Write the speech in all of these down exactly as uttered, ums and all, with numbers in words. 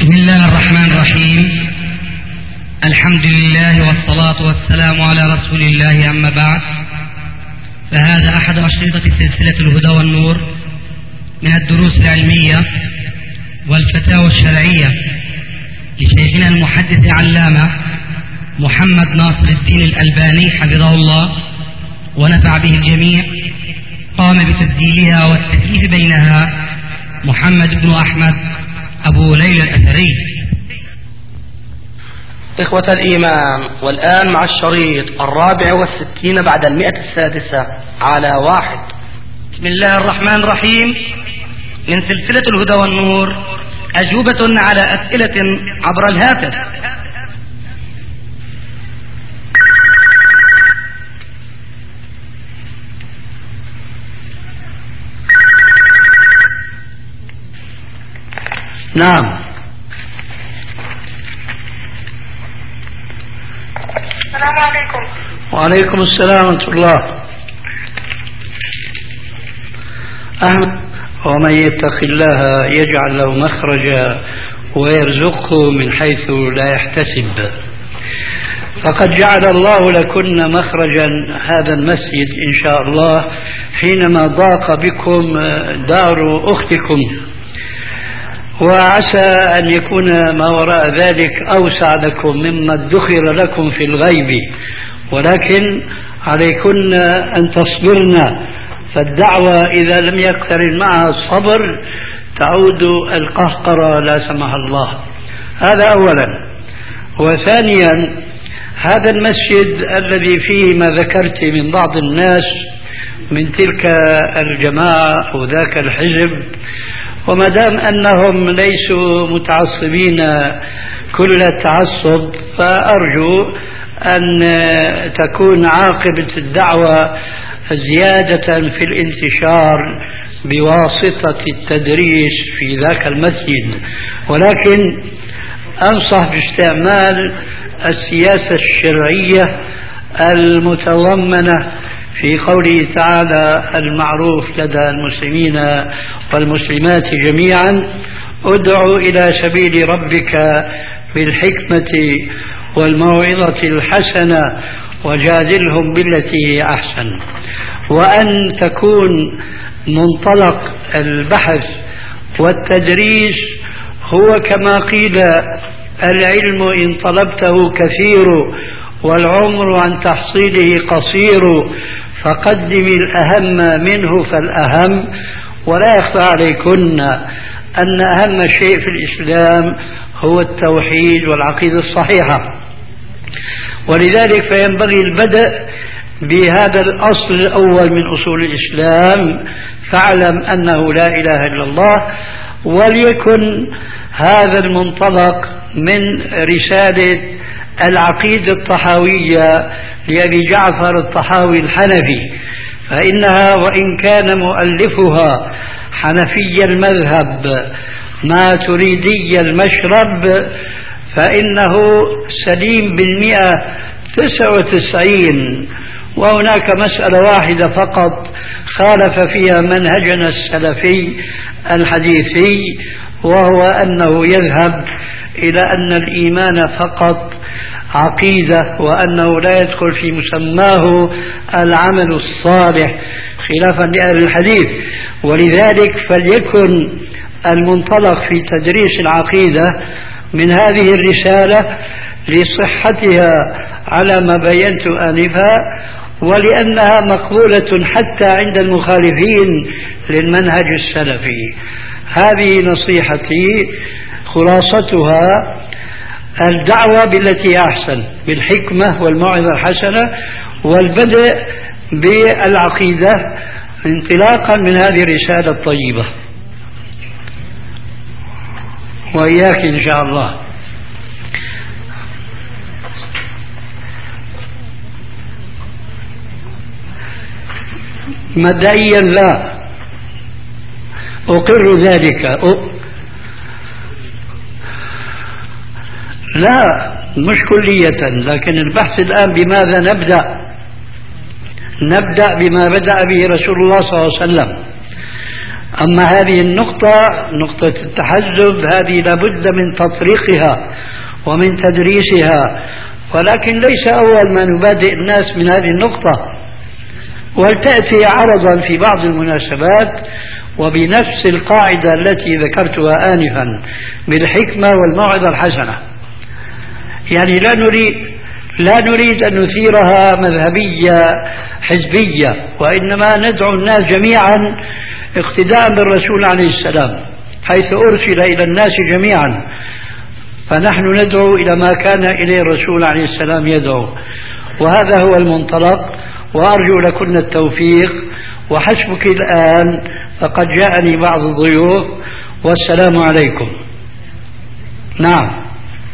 بسم الله الرحمن الرحيم. الحمد لله والصلاة والسلام على رسول الله، أما بعد، فهذا أحد أشرطة سلسلة الهدى والنور من الدروس العلمية والفتاوى الشرعية لشيخنا المحدث علامة محمد ناصر الدين الألباني حفظه الله ونفع به الجميع. قام بتسجيلها والتكليف بينها محمد بن أحمد أبو ليلى الأثري. إخوة الإيمان، والآن مع الشريط الرابع والستين بعد المئة السادسة على واحد. بسم الله الرحمن الرحيم. من سلسلة الهدى والنور، أجوبة على أسئلة عبر الهاتف. نعم. السلام عليكم. وعليكم السلام ورحمة الله. أحمد، ومن يتق الله يجعل له مخرجا ويرزقه من حيث لا يحتسب. فقد جعل الله لكن مخرجا هذا المسجد إن شاء الله حينما ضاق بكم دار أختكم، وعسى أن يكون ما وراء ذلك أوسع لكم مما ادخر لكم في الغيب، ولكن عليكن أن تصبرن، فالدعوة إذا لم يقترن معها الصبر تعود القهقرة لا سمح الله. هذا أولا. وثانيا، هذا المسجد الذي فيه ما ذكرت من بعض الناس من تلك الجماعة أو ذاك الحزب، وما دام أنهم ليسوا متعصبين كل التعصب، فأرجو أن تكون عاقبة الدعوة زيادة في الانتشار بواسطة التدريس في ذاك المسجد، ولكن أنصح باستعمال السياسة الشرعية المتضمنة في قوله تعالى المعروف لدى المسلمين والمسلمات جميعا: ادعوا إلى سبيل ربك بالحكمة والموعظة الحسنة وجادلهم بالتي أحسن. وأن تكون منطلق البحث والتدريس هو كما قيل: العلم إن طلبته كثير والعمر عن تحصيله قصير، فقدم الأهم منه فالأهم. ولا يخفى عليكن أن أهم شيء في الإسلام هو التوحيد والعقيدة الصحيحة، ولذلك فينبغي البدء بهذا الأصل الأول من أصول الإسلام: فاعلم أنه لا إله إلا الله. وليكن هذا المنطلق من رسالة العقيدة الطحاوية لأبي جعفر الطحاوي الحنفي، فإنها وإن كان مؤلفها حنفي المذهب ما تريدي المشرب، فإنه سليم بالمئة تسعة وتسعين. وهناك مسألة واحدة فقط خالف فيها منهجنا السلفي الحديثي، وهو أنه يذهب إلى أن الإيمان فقط عقيدة، وأنه لا يدخل في مسماه العمل الصالح خلافا لأهل الحديث. ولذلك فليكن المنطلق في تدريس العقيدة من هذه الرسالة لصحتها على ما بينت آنفا، ولأنها مقبولة حتى عند المخالفين للمنهج السلفي. هذه نصيحتي، خلاصتها: الدعوة بالتي أحسن بالحكمة والموعظة الحسنة، والبدء بالعقيدة انطلاقا من هذه الرسالة الطيبة. وإياك إن شاء الله. مبدئيا لا أقر ذلك. أ... لا مش كلية، لكن البحث الآن بماذا نبدأ. نبدأ بما بدأ به رسول الله صلى الله عليه وسلم. أما هذه النقطة، نقطة التحزب، هذه لابد من تطريقها ومن تدريسها، ولكن ليس أول ما نبادئ الناس من هذه النقطة، ولتأتي عرضا في بعض المناسبات وبنفس القاعدة التي ذكرتها آنفا بالحكمة والموعظة الحسنة. يعني لا نريد لا نريد أن نثيرها مذهبية حزبية، وإنما ندعو الناس جميعا اقتداء بالرسول عليه السلام حيث أرسل إلى الناس جميعا، فنحن ندعو إلى ما كان إليه الرسول عليه السلام يدعو، وهذا هو المنطلق. وأرجو لكم التوفيق، وحسبك الآن فقد جاءني بعض الضيوف، والسلام عليكم. نعم.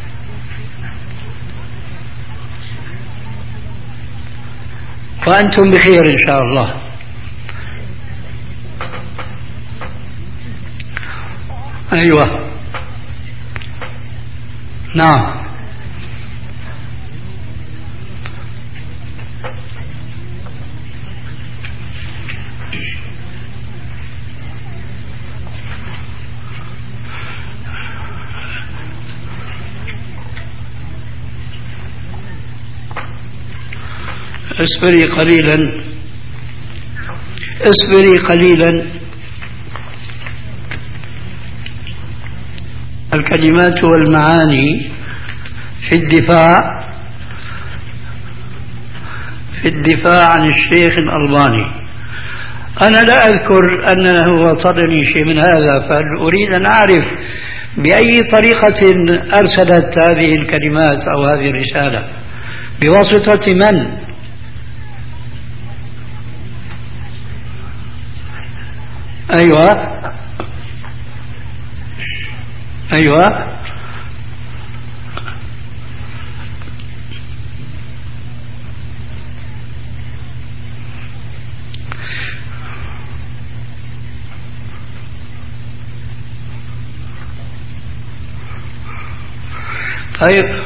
وأنتم بخير إن شاء الله. أيوة. نعم. اصبري قليلا اصبري قليلا. الكلمات والمعاني في الدفاع في الدفاع عن الشيخ الألباني. أنا لا أذكر أنه وصلني شيء من هذا، فأريد أن أعرف بأي طريقة أرسلت هذه الكلمات أو هذه الرسالة، بواسطة من؟ أيوة أيوة طيب.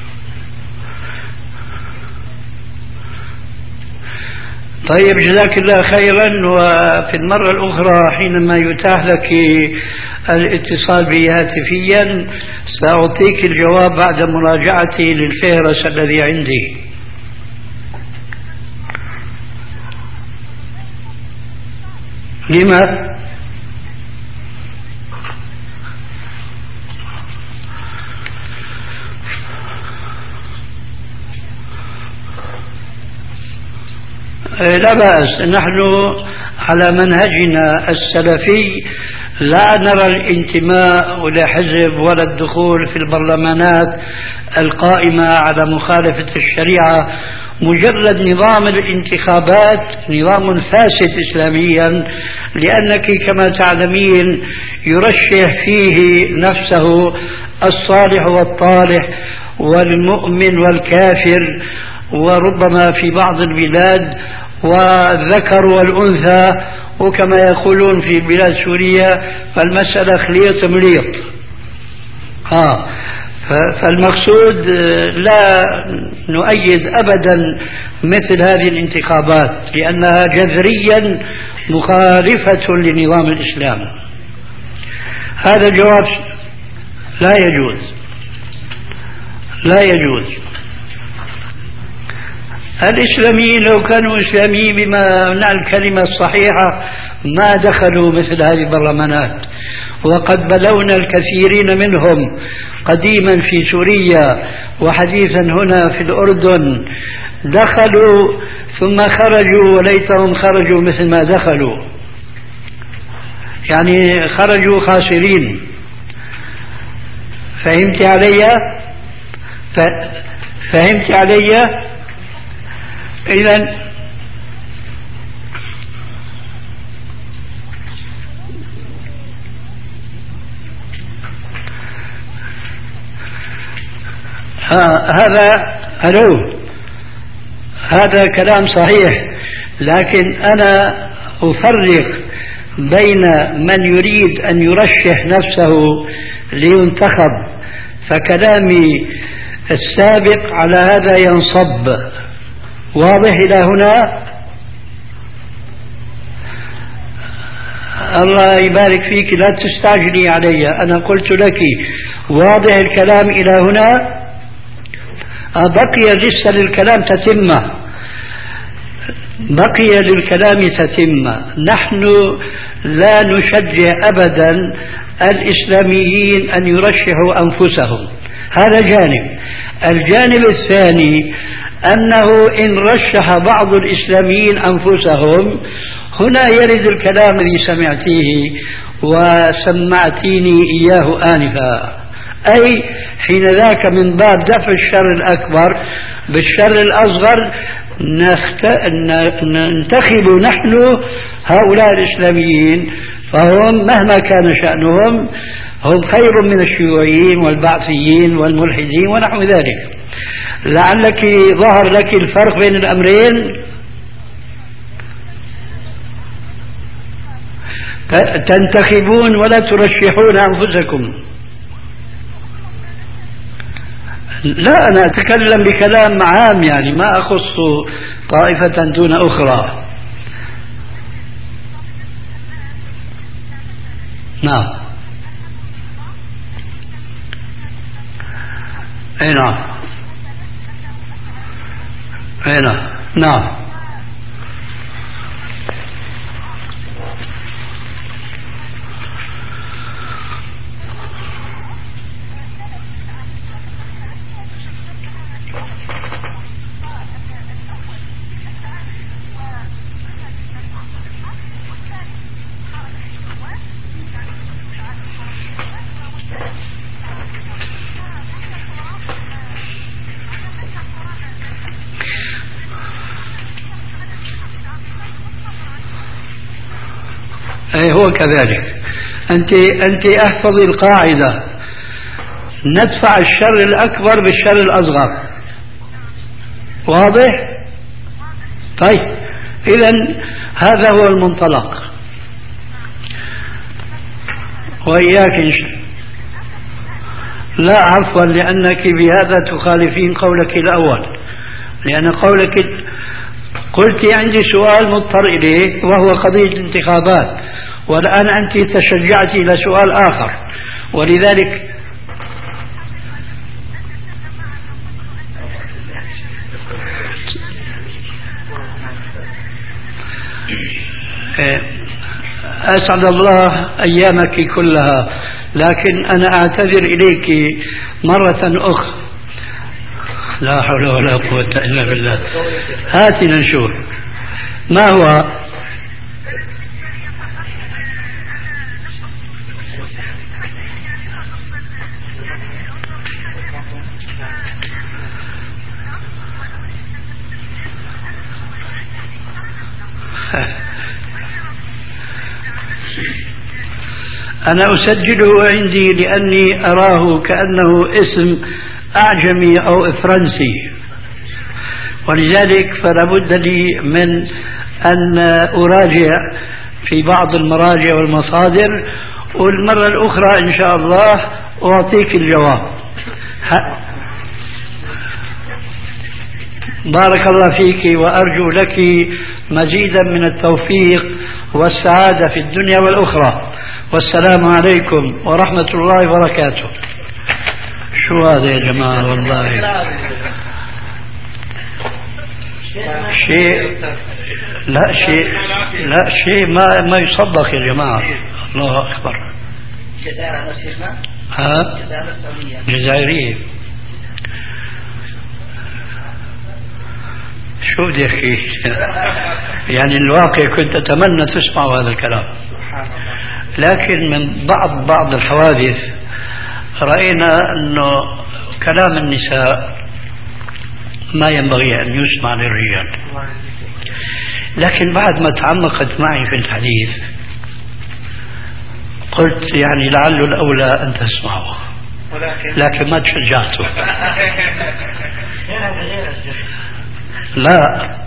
طيب جزاك الله خيرا. وفي المرة الأخرى حينما يتاح لك الاتصال بي هاتفيا سأعطيك الجواب بعد مراجعتي للفهرس الذي عندي. لما؟ لا بأس، نحن على منهجنا السلفي لا نرى الانتماء لحزب ولا الدخول في البرلمانات القائمة على مخالفة الشريعة. مجرد نظام الانتخابات نظام فاسد إسلاميا، لأنك كما تعلمين يرشح فيه نفسه الصالح والطالح والمؤمن والكافر، وربما في بعض البلاد والذكر والأنثى، وكما يقولون في بلاد سوريا فالمسألة خليط مليط. ها فالمقصود لا نؤيد أبدا مثل هذه الانتخابات، لأنها جذريا مخالفة لنظام الإسلام. هذا الجواب لا يجوز لا يجوز. الإسلاميين لو كانوا إسلاميين بمعنى الكلمة الصحيحة ما دخلوا مثل هذه البرلمانات، وقد بلونا الكثيرين منهم قديما في سوريا وحديثا هنا في الأردن، دخلوا ثم خرجوا وليتهم خرجوا مثل ما دخلوا، يعني خرجوا خاسرين. فهمت علي؟ فهمت علي؟ إذن هذا ألو هذا كلام صحيح، لكن أنا أفرق بين من يريد أن يرشح نفسه لينتخب، فكلامي السابق على هذا ينصب. واضح إلى هنا؟ الله يبارك فيك، لا تستعجلي علي، أنا قلت لك واضح الكلام إلى هنا، بقي لسه للكلام تتمة، بقي للكلام تتمة. نحن لا نشجع أبدا الإسلاميين أن يرشحوا أنفسهم، هذا جانب. الجانب الثاني أنه إن رشح بعض الإسلاميين أنفسهم، هنا يرد الكلام الذي سمعتيه وسمعتيني إياه آنفا، أي حين ذاك من باب دفع الشر الأكبر بالشر الأصغر ننتخب نحن هؤلاء الإسلاميين، فهم مهما كان شأنهم هم خير من الشيوعيين والبعثيين والملحدين ونحو ذلك. لعلك ظهر لك الفرق بين الأمرين. تنتخبون ولا ترشحون أنفسكم. لا، أنا أتكلم بكلام عام، يعني ما أخص طائفة دون أخرى. نعم. أي نعم. أي نعم. نعم. أي هو كذلك. أنت أنت احفظي القاعدة، ندفع الشر الأكبر بالشر الأصغر. واضح؟ طيب، إذن هذا هو المنطلق. وإياك إن شاء لا عفوا، لأنك بهذا تخالفين قولك الأول، لأن قولك قلت عندي سؤال مضطر إليه وهو قضية الانتخابات، والآن أنت تشجعت إلى سؤال آخر، ولذلك أسعد الله أيامك كلها، لكن أنا أعتذر إليك مرة أخرى. لا حول ولا قوة إلا بالله. هاتنا نشوف ما هو. أنا أسجله عندي لأني أراه كأنه اسم أعجمي أو فرنسي، ولذلك فلا بد لي من أن أراجع في بعض المراجع والمصادر، والمرة الأخرى إن شاء الله أعطيك الجواب. بارك الله فيك، وأرجو لك مزيدا من التوفيق والسعادة في الدنيا والأخرى. والسلام عليكم ورحمة الله وبركاته. شو هذا يا جماعة؟ والله شيء لا شيء لا شيء ما ما يصدق يا جماعة. الله أكبر. ها؟ جزائرية. شو بدي أحكي؟ يعني الواقع كنت أتمنى تسمعوا هذا الكلام، لكن من بعض بعض الحوادث رأينا أنه كلام النساء ما ينبغي أن يسمع للرجال، لكن بعد ما تعمقت معي في الحديث قلت يعني لعل الأولى أن تسمعه، لكن ما تشجعته. لا،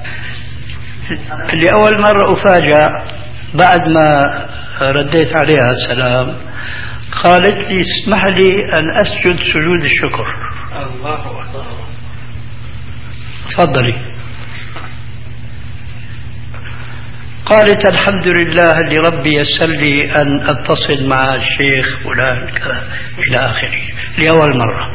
لأول مرة أفاجأ بعد ما رديت عليها السلام، قالت لي اسمح لي أن أسجد سجود الشكر. الله أكبر. تفضلي. قالت الحمد لله اللي ربي يسر لي أن أتصل مع الشيخ فلان كذا إلى آخره لأول مرة،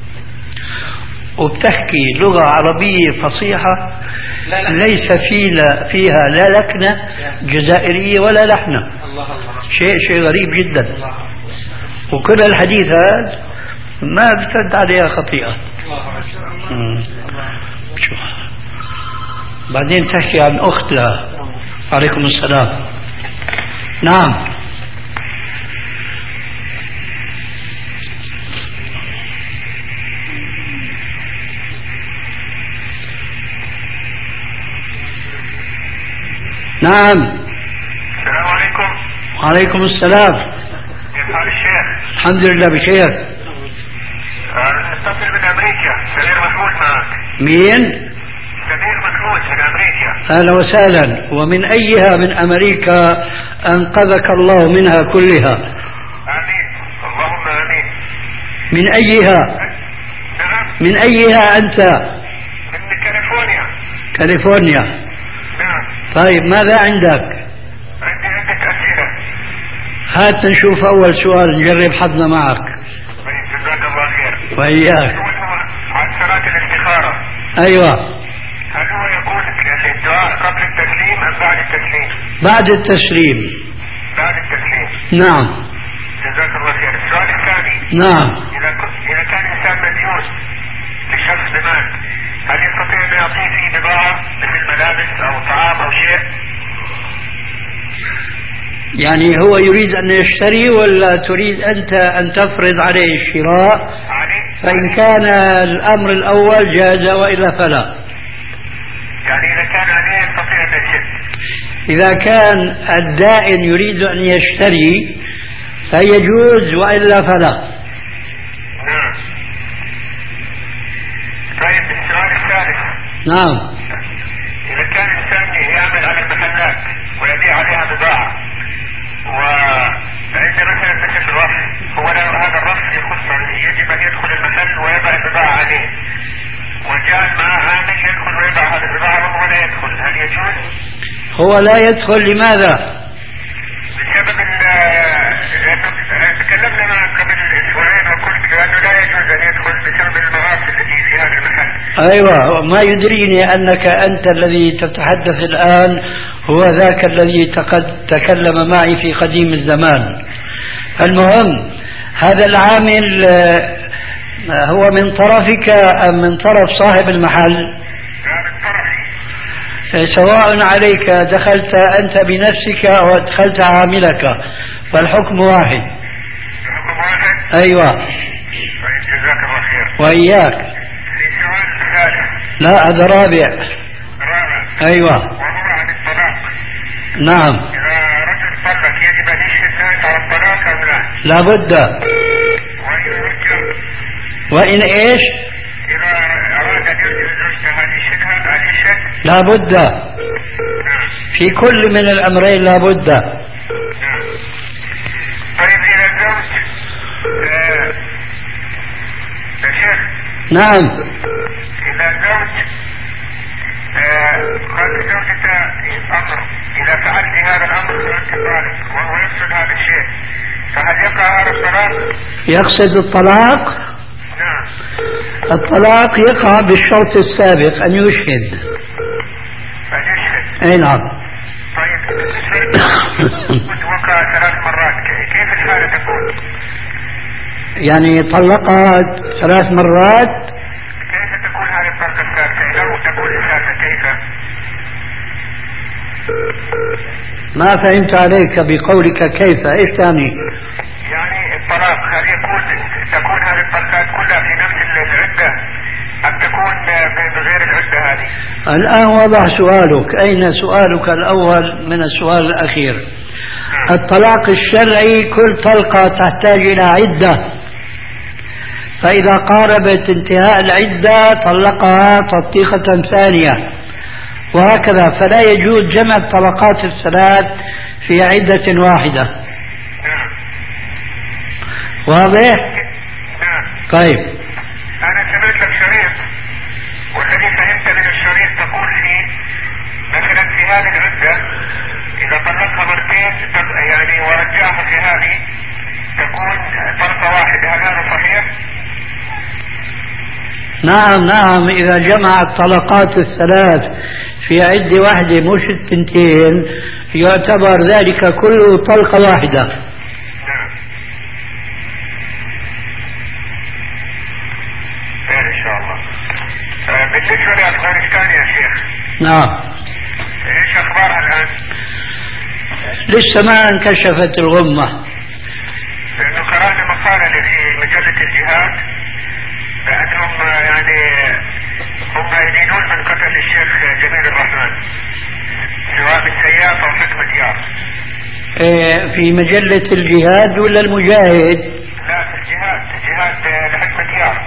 وبتحكي لغة عربية فصيحة ليس فيها فيها لا لكنة جزائرية ولا لحنة، شيء شيء غريب جدا. وكل الحديث هذا ما بترد عليها خطيئة. شوف بعدين تحكي عن أخت لها. عليكم السلام. نعم. نعم. السلام عليكم. وعليكم السلام. كيف حال الشيخ؟ الحمد لله بخير. اتصل من امريكا، سمير محمود معك. مين؟ سمير محمود من امريكا. اهلا وسهلا. ومن ايها من امريكا انقذك الله منها كلها. امين اللهم امين. من ايها؟ نعم. من ايها انت؟ من كاليفورنيا. كاليفورنيا. نعم. طيب ماذا عندك؟ عندي عدة اسئلة. هات نشوف اول سؤال نجرب حظنا معك. طيب جزاك الله خير. وإياك. عن صلاة الاستخارة. ايوه. هل هو يقول الدعاء قبل التسليم ام بعد التسليم؟ بعد التسليم. بعد التسليم. نعم. جزاك الله خير. السؤال الثاني. نعم. اذا اذا كان الانسان مديون لشخص بمال، هل يستطيع ان يعطيه فيه بضاعة مثل ملابس او طعام او شيء؟ يعني هو يريد ان يشتري ولا تريد انت ان تفرض عليه الشراء؟ علي. فان كان الامر الاول جاز والا فلا. يعني اذا كان عليه يستطيع ان يشتري. اذا كان الدائن يريد ان يشتري فيجوز والا فلا. نعم. طيب السؤال الثالث. نعم. إذا كان الإنسان يعمل على المحلات ويبيع عليها بضاعة، وعند مثلا مثل الرف، هو هذا الرف يخص يجب أن يدخل المحل ويضع البضاعة عليه، وجاء معه عامل يدخل ويضع هذه البضاعة وهو لا يدخل، هل يجوز؟ هو لا يدخل لماذا؟ بسبب تكلمنا معك قبل اسبوعين وقلت بانه لا يجوز ان يدخل بسبب المغاسل التي في هذا المحل. ايوه، ما يدريني انك انت الذي تتحدث الان هو ذاك الذي تكلم معي في قديم الزمان. المهم هذا العامل هو من طرفك ام من طرف صاحب المحل؟ من طرفي. سواء عليك دخلت أنت بنفسك أو أدخلت عاملك فالحكم واحد. الحكم واحد؟ أيوة. طيب جزاك الله خير. وإياك. السؤال الثالث. لا هذا رابع. رابع. أيوة. وهو عن الطلاق. نعم. إذا رجل طلق يجب أن يشهد الناس على الطلاق أم لا؟ لا بد. وإن رجل. وإن إيش؟ إذا أراد أن يرجع زوجته هل يشهدها؟ هل يشهد؟ لا بد. نعم. في كل من الأمرين لا بد. نعم. طيب إذا الزوج آه... يا شيخ. نعم. إذا الزوج آه... قال لزوجته أمر إذا فعلت هذا الأمر فأنت طالق، وهو يقصد هذا الشيء، فهل يقع هذا الطلاق؟ يقصد الطلاق؟ نعم. الطلاق يقع بالشرط السابق أن يشهد. أن يشهد. أي نعم. طيب وقع ثلاث مرات، كيف الحالة تكون؟ يعني طلقها ثلاث مرات. كيف تكون هذه الطلقة الثالثة؟ لو تكون الثالثة كيف؟ ما فهمت عليك بقولك كيف، ايش تعني؟ يعني الطلاق هل يكون تكون هذه الطلقات كلها في نفس العدة أم تكون بغير العدة هذه؟ الآن وضح سؤالك، أين سؤالك الأول من السؤال الأخير؟ الطلاق الشرعي كل طلقة تحتاج إلى عدة، فإذا قاربت انتهاء العدة طلقها تطليقة ثانية، وهكذا، فلا يجوز جمع الطلقات الثلاث في عدة واحدة. نعم. واضح؟ نعم. طيب. أنا سمعت لك شريط، والذي فهمت من الشريط تقول فيه مثلا في هذه العدة إذا طلقها مرتين يعني ورجعها في هذه تكون طلقة واحدة، هل هذا صحيح؟ نعم نعم، إذا جمع الطلقات الثلاث في عدة واحدة مش التنتين يعتبر ذلك كله طلقة واحدة. نعم. خير إن شاء الله. آه بالنسبة لأفغانستان يا شيخ. نعم. إيش أخبارها الآن؟ لسه ما انكشفت الغمة. لأنه قرأنا مقالة في مجلة الجهاد بأنهم يعني هم يدينون من قتل الشيخ جميل الرحمن سواء بالسياف أو حكمة يار. إيه في مجلة الجهاد ولا المجاهد؟ لا في الجهاد، الجهاد لحكمة يار.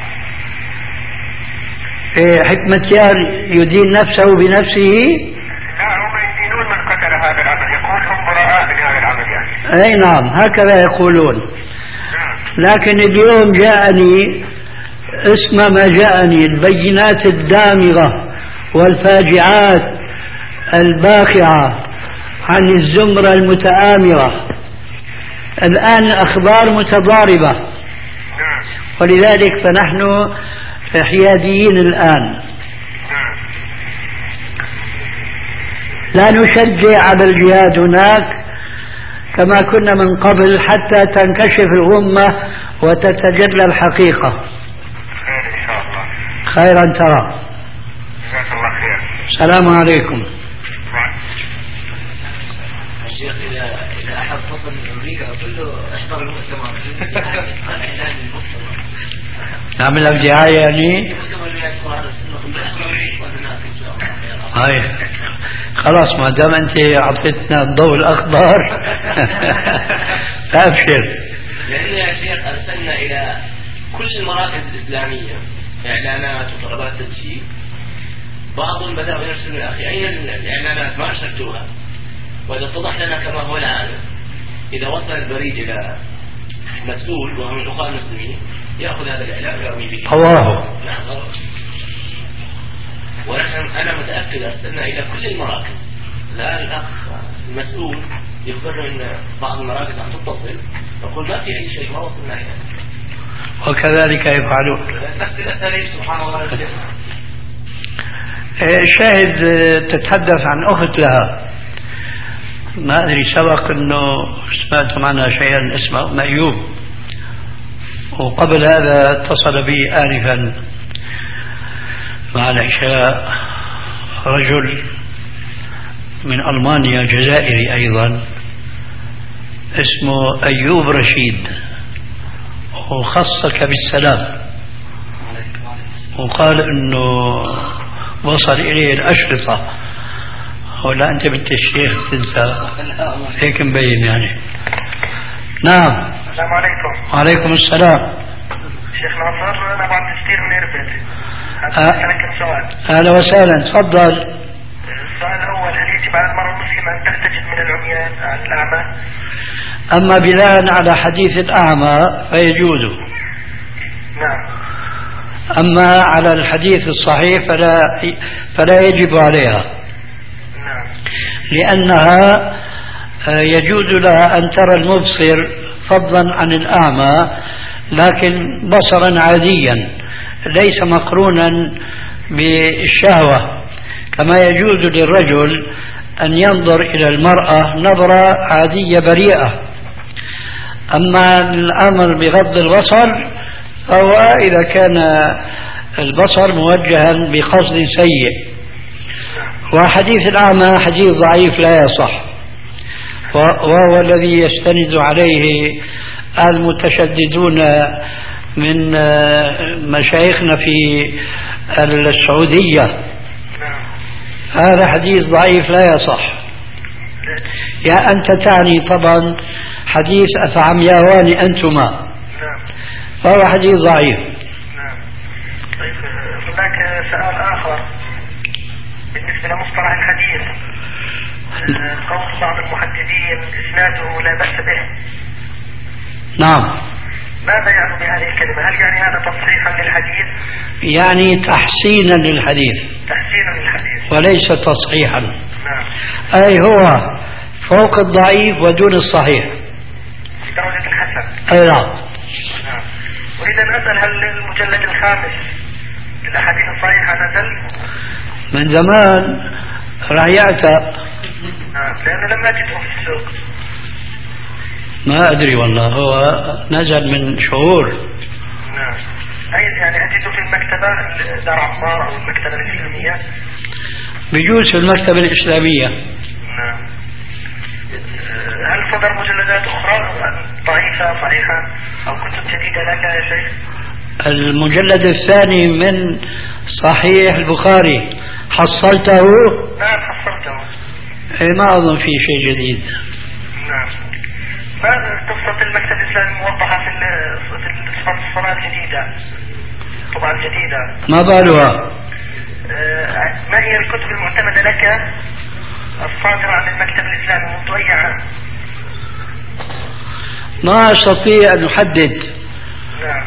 إيه حكمة يار يدين نفسه بنفسه؟ لا هم يدينون من قتل هذا العمل، يقول هم براء من هذا العمل يعني. أي نعم هكذا يقولون. لكن اليوم جاءني اسم ما جاءني البينات الدامغة والفاجعات الباقعة عن الزمرة المتآمرة. الآن الأخبار متضاربة، ولذلك فنحن حياديين الآن، لا نشجع على الجهاد هناك كما كنا من قبل حتى تنكشف الغمة وتتجلى الحقيقة. خير إن شاء الله. خيرا ترى. جزاك الله خير. السلام عليكم. الشيخ إذا إذا أحد فصل من أمريكا أقول له احضر المؤتمر إعلان المؤتمر. نعمل لك دعاية يعني؟ هاي خلاص ما دام أنت أعطيتنا الضوء الأخضر فأبشر. لأن يا شيخ أرسلنا إلى كل المراكز الإسلامية إعلانات وطلبات تسجيل، بعضهم بدأوا يرسلوا يا أخي أين الإعلانات ما أرسلتوها، وإذا اتضح لنا كما هو العادة إذا وصل البريد إلى مسؤول وهو من أخوان المسلمين يأخذ هذا الإعلان ويرمي به. الله. نعم. ونحن أنا متأكد أرسلنا إلى كل المراكز. الآن الأخ المسؤول يخبرنا أن بعض المراكز عم تتصل يقول ما في أي شيء ما وصلنا إليه. وكذلك يفعلون. سبحان الله. الشاهد تتحدث عن أخت لها ما أدري سبق أنه سمعت عنها شيئا اسمه مأيوب، وقبل هذا اتصل بي آنفا مع العشاء رجل من ألمانيا جزائري أيضا اسمه أيوب رشيد، وخصك بالسلام وقال أنه وصل إليه الأشرطة. ولا أنت بنت الشيخ تنسى هيك مبين يعني. نعم. السلام عليكم. وعليكم السلام. شيخ ناصر أنا بعد تشتير من إربد. أسألك سؤال. أهلا وسهلا تفضل. السؤال الأول هل يجب على المرأة المسلمة أن تحتجب من العميان عن الأعمى؟ أما بناء على حديث الأعمى فيجوز. نعم. أما على الحديث الصحيح فلا فلا يجب عليها. نعم. لأنها يجوز لها أن ترى المبصر فضلا عن الأعمى، لكن بصرا عاديا ليس مقرونا بالشهوة، كما يجوز للرجل أن ينظر إلى المرأة نظرة عادية بريئة. أما الأمر بغض البصر فهو إذا كان البصر موجها بقصد سيء. وحديث الأعمى حديث ضعيف لا يصح، وهو الذي يستند عليه المتشددون من مشايخنا في السعودية. هذا حديث ضعيف لا يصح. يا أنت تعني طبعا حديث أفعمياوان أنتما، فهو حديث ضعيف. نعم. طيب هناك سؤال آخر بالنسبة لمصطلح الحديث. قول بعض المحدثين إسناده لا بأس به. نعم. ماذا يعني بهذه الكلمة؟ هل يعني هذا تصحيحا للحديث؟ يعني تحسينا للحديث. تحسينا للحديث وليس تصحيحا. نعم. أي هو فوق الضعيف ودون الصحيح. في درجة الحسن. أي نعم. نعم. أريد أن أسأل هل المجلد الخامس للأحاديث الصحيحة نزل؟ من زمان رأيته. نعم. لأنه لم أجده في السوق. ما أدري والله، هو نزل من شهور. نعم. أي يعني أجده في المكتبة دار عمار أو المكتبة الإسلامية؟ بجوز في المكتبة الإسلامية. نعم. هل صدر مجلدات أخرى ضعيفة صحيحة أو كتب جديدة لك يا شيخ؟ المجلد الثاني من صحيح البخاري حصلته؟ نعم حصلته. إيه ما أظن في شيء جديد. نعم. ما قصة المكتب الإسلامي موضحة في صفة الصلاة الجديدة طبعا الجديدة؟ ما بالها؟ ما هي الكتب المعتمدة لك الصادرة عن المكتب الإسلامي منذ أي عام؟ ما أستطيع أن أحدد. نعم.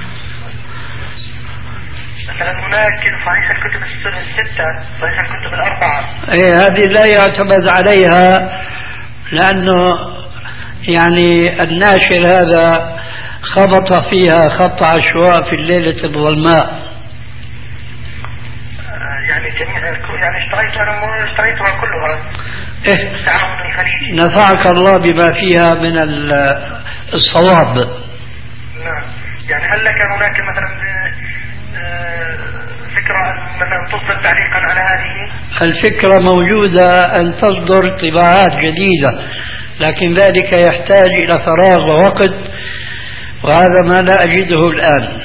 مثلا هناك صحيح الكتب الستة، صحيح الكتب الأربعة. إيه هذه لا يعتمد عليها، لأنه يعني الناشر هذا خبط فيها خط عشواء في الليلة الظلماء. يعني جميع يعني اشتريت أنا اشتريتها كلها. إيه التعاون الخليجي. نفعك الله بما فيها من الصواب. نعم. يعني هل لك هناك مثلا فكرة أن مثلا تصدر تعليقا على هذه؟ الفكرة موجودة أن تصدر طباعات جديدة، لكن ذلك يحتاج إلى فراغ ووقت، وهذا ما لا أجده الآن.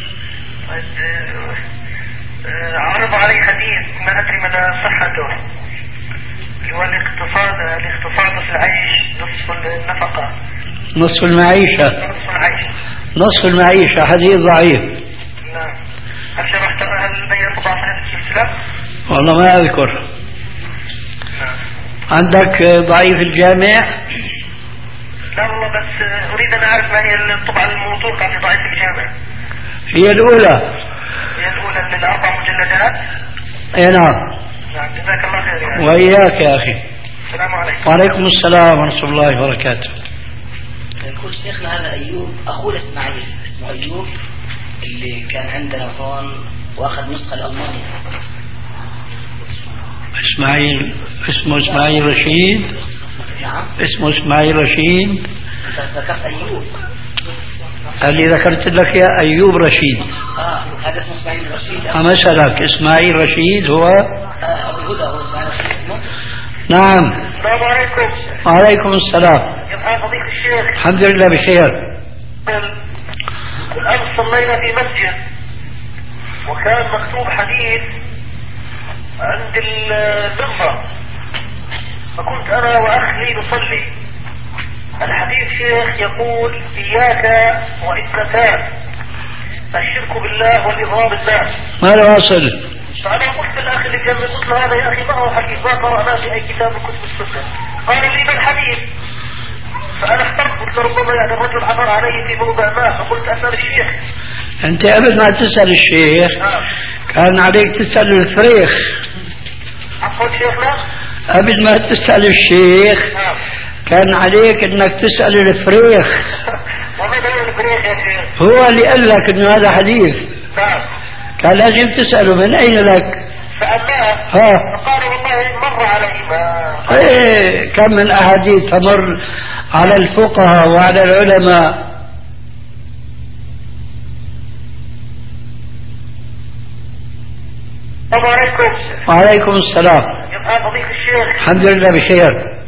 عرض علي حديث ما أدري مدى صحته، اللي هو الاقتصاد الاقتصاد في العيش نصف النفقة. نصف المعيشة. نصف العيش. نصف المعيشة حديث ضعيف. نعم. هل شرحت هل بينت ضعف هذه السلسلة؟ والله ما أذكر. نعم. عندك ضعيف الجامع؟ لا والله، بس أريد أن أعرف ما هي الطبعة الموثوقة في ضعيف الجامع. هي الأولى. هي الأولى من الأربع مجلدات؟ أي نعم. نعم. جزاك الله خير يا أخي. وإياك يا أخي. السلام عليكم. وعليكم السلام ورحمة الله وبركاته. يقول شيخنا هذا أيوب أخوه إسماعيل، اسمه أيوب اللي كان عندنا هون وأخذ نسخة الألمانية. إسماعيل اسمه إسماعيل رشيد. نعم. اسمه إسماعيل رشيد. ذكرت أيوب. اللي ذكرت لك يا أيوب رشيد. آه هذا اسمه إسماعيل رشيد. أمثلك إسماعيل رشيد هو آه أبو الهدى هو إسماعيل رشيد اسمه. نعم. السلام عليكم. وعليكم السلام. يا فضيلة الشيخ. الحمد لله بخير. الأمس صلينا في مسجد وكان مكتوب حديث عند المنبر، فكنت أنا وأخ لي نصلي. الحديث شيخ يقول إياك وإثنتان، الشرك بالله والإضرار بالله. ماذا واصل؟ فأنا قلت للأخ اللي كان قلت له هذا يا أخي ما هو حديث ما قرأناه في أي كتاب من كتب السنة. قال لي ما الحديث؟ فأنا احترت، قلت ربما يعني الرجل عبر عليه في موضع ما، فقلت أسأل الشيخ. أنت قبل ما تسأل الشيخ نعم. كان عليك تسأل الفريخ. عفوا شيخنا. قبل ما تسأل الشيخ نعم. كان عليك انك تسأل الفريخ. وماذا هو الفريخ يا شيخ؟ هو اللي قال لك انه هذا حديث. نعم. كان لازم تسأله من اين لك. سألناه. ها. فقال والله مر علي ما. ايه كم من احاديث تمر على الفقهاء وعلى العلماء. السلام عليكم. وعليكم السلام. يا فضيلة الشيخ. الحمد لله بخير.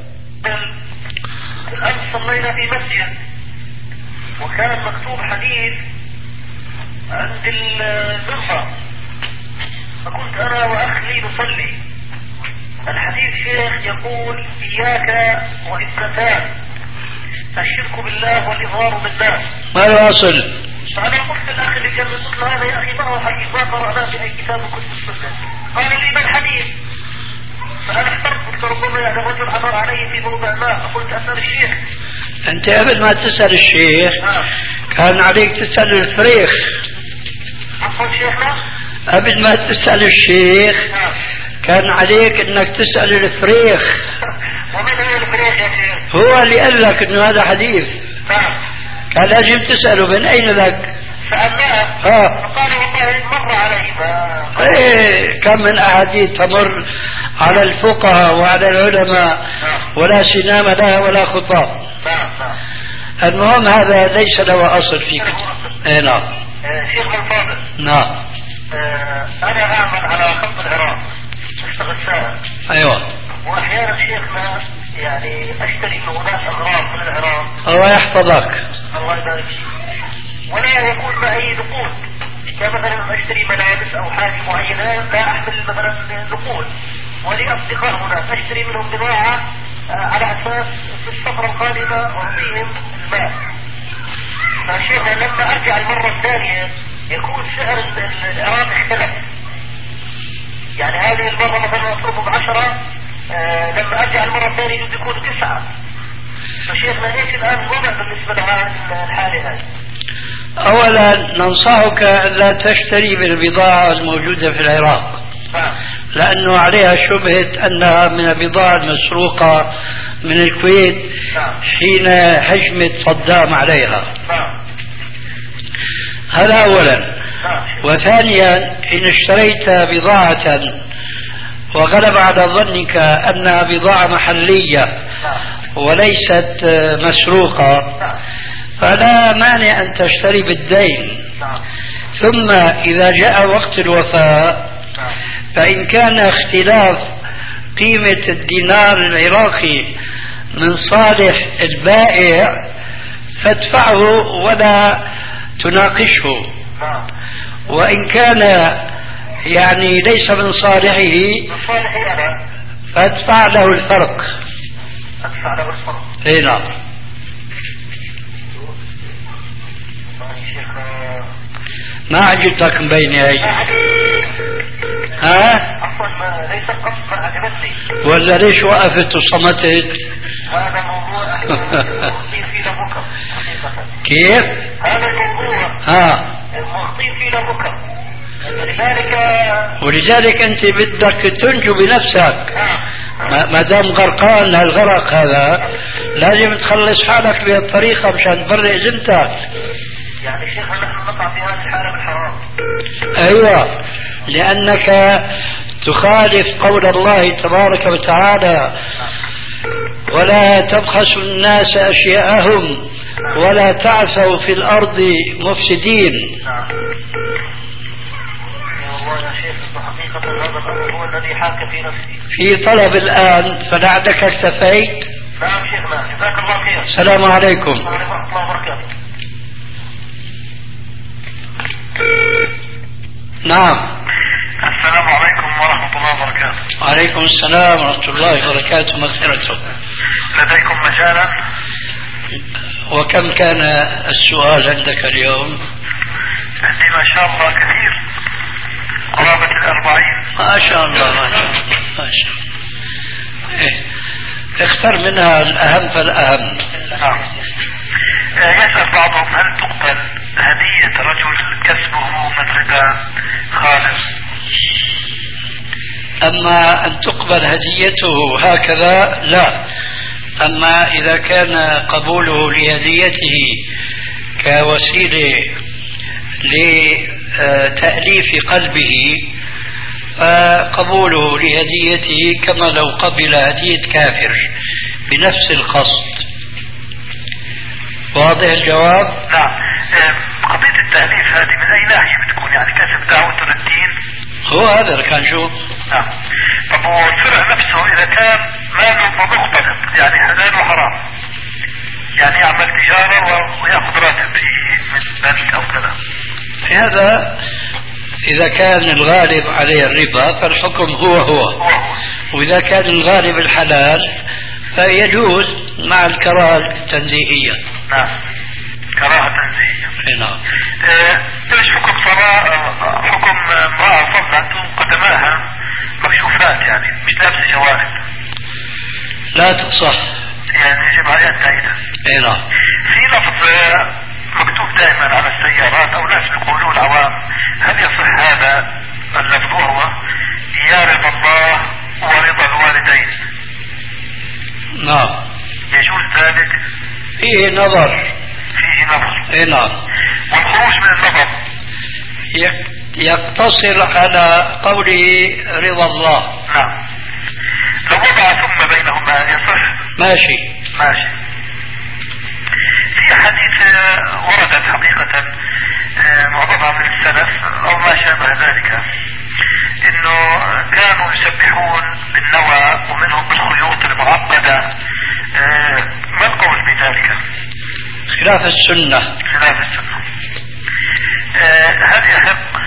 الأمس صلينا في مسجد وكان مكتوب حديث عند المنبر، فكنت أنا وأخ لي نصلي. الحديث شيخ يقول إياك وإثنتان، الشرك بالله والإضرار بالله. ماذا واصل؟ فأنا قلت للأخ اللي كان قلت له هذا يا أخي ما هو حديث ما قرأناه في أي كتاب من كتب السنة. قال لي ما الحديث؟ فأنا احترت، قلت ربما يعني الرجل عبر عليه في موضع ما، فقلت أسأل الشيخ. أنت قبل ما تسأل الشيخ نعم. كان عليك تسأل الفريخ. عفوا شيخنا. قبل ما تسأل الشيخ نعم. كان عليك انك تسأل الفريخ. ومن هو الفريق يا شيخ؟ هو اللي قال لك انه هذا حديث. نعم. كان لازم تسأله من اين لك؟ سألناه. اه. فقال والله مر علي. ايه كم من احاديث تمر على الفقهاء وعلى العلماء ولا سنام لها ولا خطاب. نعم نعم. المهم هذا ليس له اصل في كتب. اي نعم. شيخ الفاضل. نعم. انا اعمل على خط العراق، اشتغل سائق. ايوه. واحيانا شيخنا يعني اشتري من هناك اغراض من العراق. الله يحفظك. الله يبارك فيك. ولا يكون معي نقود، كمثلا اشتري ملابس او حاجه معينه لا احمل مثلا نقود، ولي اصدقاء هناك اشتري منهم بضاعه على اساس في السفره القادمه اعطيهم المال. فشيخنا لما ارجع المره الثانيه يكون سعر العراق اختلف. يعني هذه المره مثلا اصرفه بعشره، آه لما ارجع المره الثانيه يجوز يكون تسعه. فشيخنا ايش الان الوضع بالنسبه لهالحاله هذه؟ اولا ننصحك لا تشتري بالبضاعة الموجودة في العراق، لانه عليها شبهة انها من البضاعة المسروقة من الكويت حين هجمت صدام عليها. هذا اولا. وثانيا ان اشتريت بضاعة وغلب على ظنك انها بضاعة محلية وليست مسروقة فلا مانع أن تشتري بالدين. ثم إذا جاء وقت الوفاء فإن كان اختلاف قيمة الدينار العراقي من صالح البائع فادفعه ولا تناقشه، وإن كان يعني ليس من صالحه فادفع له الفرق. أدفع له الفرق. اي نعم. ما عجبتك مبينة هي؟ ها؟ أصلا ليس القصة عجبتني. ولا ليش وقفت وصمتت؟ هذا موضوع مخطين فيه لبكر حقيقة. كيف؟ هذا الموضوع ها مخطين فيه لبكر. لذلك ولذلك انت بدك تنجو بنفسك. ما دام غرقان هالغرق هذا لازم تخلص حالك بهالطريقة مشان تبرئ ذمتك. يعني شيخ نحن نقع في هذه الحالة بالحرام. ايوه لانك تخالف قول الله تبارك وتعالى ولا تبخسوا الناس اشياءهم ولا تعثوا في الارض مفسدين. والله يا شيخ حقيقة هذا الامر هو الذي حاك في نفسي. في طلب الان فلعلك اكتفيت. نعم شيخنا جزاك الله خير. السلام عليكم. ورحمة الله وبركاته. نعم. السلام عليكم ورحمة الله وبركاته. وعليكم السلام ورحمة الله وبركاته مغفرته. لديكم مجالا؟ وكم كان السؤال عندك اليوم؟ عندي ما شاء الله كثير قرابة الأربعين. ما شاء الله ما شاء الله ما شاء الله. إيه. اختر منها الأهم فالأهم. نعم. يسأل بعضهم هل تقبل هدية رجل كسبه من ربا خالص؟ أما أن تقبل هديته هكذا لا. أما إذا كان قبوله لهديته كوسيلة لتأليف قلبه فقبوله لهديته كما لو قبل هدية كافر بنفس القصد. واضح الجواب؟ نعم. قضية التأليف هذه من أي ناحية بتكون؟ يعني كسب دعوة للدين؟ هو هذا اللي كان شو؟ نعم. طب والسرع نفسه إذا كان ماله مختلط يعني حلال وحرام، يعني يعمل تجارة ويأخذ راتب من بنك أو كذا، في هذا إذا كان الغالب عليه الربا فالحكم هو هو, هو. وإذا كان الغالب الحلال فيجوز مع الكراهة التنزيهية. نعم كراهة تنزيهية. نعم. ايش حكم صلاة حكم امرأة صلت قدماها مكشوفات يعني مش لابسة جوارب؟ لا تصح. يعني يجب عليها التأييد. اي نعم. في لفظ مكتوب دائما على السيارات او ناس بيقولوا العوام، هل يصح هذا اللفظ وهو يا رضا الله ورضا الوالدين؟ نعم. يجوز ذلك؟ فيه نظر. فيه نظر. اي نعم. والخروج من النظر يقتصر على قوله رضا الله. نعم. لو وضع ثم بينهما يصح؟ ماشي ماشي. في حديث وردت حقيقة معظمها من السلف أو ما شابه ذلك، إنه كانوا يسبحون بالنوى ومنهم بالخيوط المعقدة. ما القول بذلك؟ خلاف السنة. خلاف السنة. هل يحق